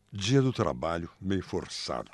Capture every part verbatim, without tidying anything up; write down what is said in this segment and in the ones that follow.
Dia do trabalho meio forçado.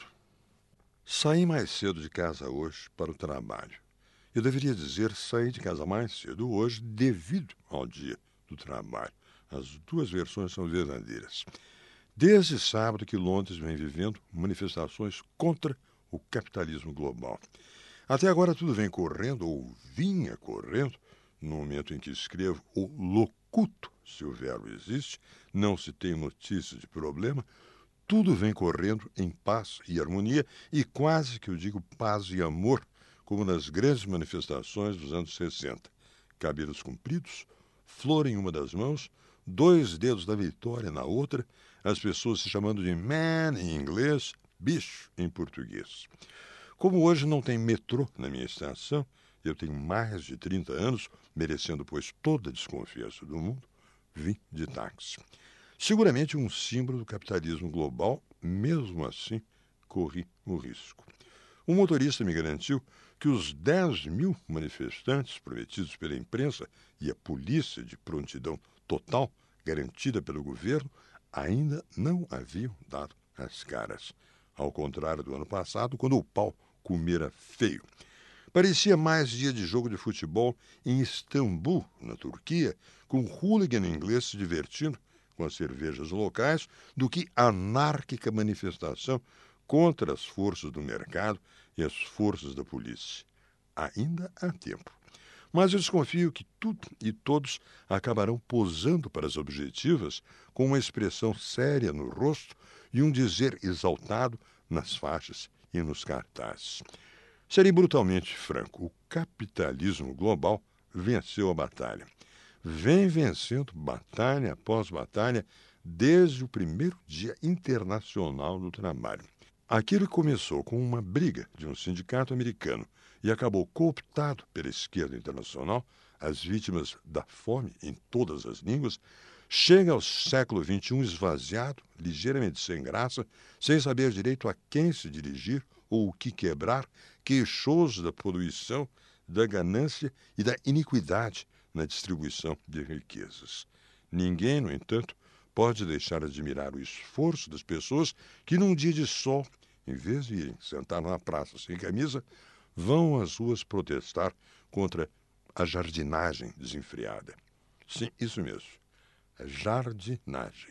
Saí mais cedo de casa hoje para o trabalho. Eu deveria dizer saí de casa mais cedo hoje devido ao dia do trabalho. As duas versões são verdadeiras. Desde sábado que Londres vem vivendo manifestações contra o capitalismo global. Até agora tudo vem correndo, ou vinha correndo, no momento em que escrevo o locuto, se o verbo existe, não se tem notícia de problema. Tudo vem correndo em paz e harmonia, e quase que eu digo paz e amor, como nas grandes manifestações dos anos sessenta. Cabelos compridos, flor em uma das mãos, dois dedos da vitória na outra, as pessoas se chamando de man em inglês, bicho em português. Como hoje não tem metrô na minha estação, eu tenho mais de trinta anos, merecendo, pois, toda a desconfiança do mundo, vim de táxi. Seguramente um símbolo do capitalismo global, mesmo assim, corri o risco. Um motorista me garantiu que os dez mil manifestantes prometidos pela imprensa e a polícia de prontidão total, garantida pelo governo, ainda não haviam dado as caras. Ao contrário do ano passado, quando o pau comera feio. Parecia mais dia de jogo de futebol em Istambul, na Turquia, com o hooligan inglês se divertindo com as cervejas locais, do que anárquica manifestação contra as forças do mercado e as forças da polícia. Ainda há tempo. Mas eu desconfio que tudo e todos acabarão posando para as objetivas com uma expressão séria no rosto e um dizer exaltado nas faixas e nos cartazes. Serei brutalmente franco, o capitalismo global venceu a batalha. Vem vencendo batalha após batalha desde o primeiro Dia Internacional do Trabalho. Aquilo que começou com uma briga de um sindicato americano e acabou cooptado pela esquerda internacional, as vítimas da fome em todas as línguas, chega ao século vinte e um esvaziado, ligeiramente sem graça, sem saber direito a quem se dirigir ou o que quebrar, queixoso da poluição, da ganância e da iniquidade na distribuição de riquezas. Ninguém, no entanto, pode deixar de admirar o esforço das pessoas que, num dia de sol, em vez de irem sentar na praça sem camisa, vão às ruas protestar contra a jardinagem desenfreada. Sim, isso mesmo. A jardinagem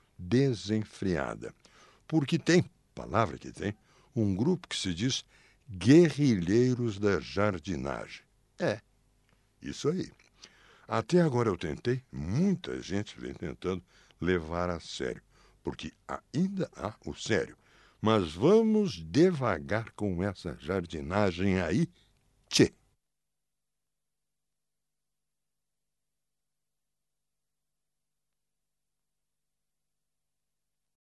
desenfreada. Porque tem, palavra que tem, um grupo que se diz guerrilheiros da jardinagem. É, isso aí. Até agora eu tentei, muita gente vem tentando levar a sério, porque ainda há o sério. Mas vamos devagar com essa jardinagem aí, tchê.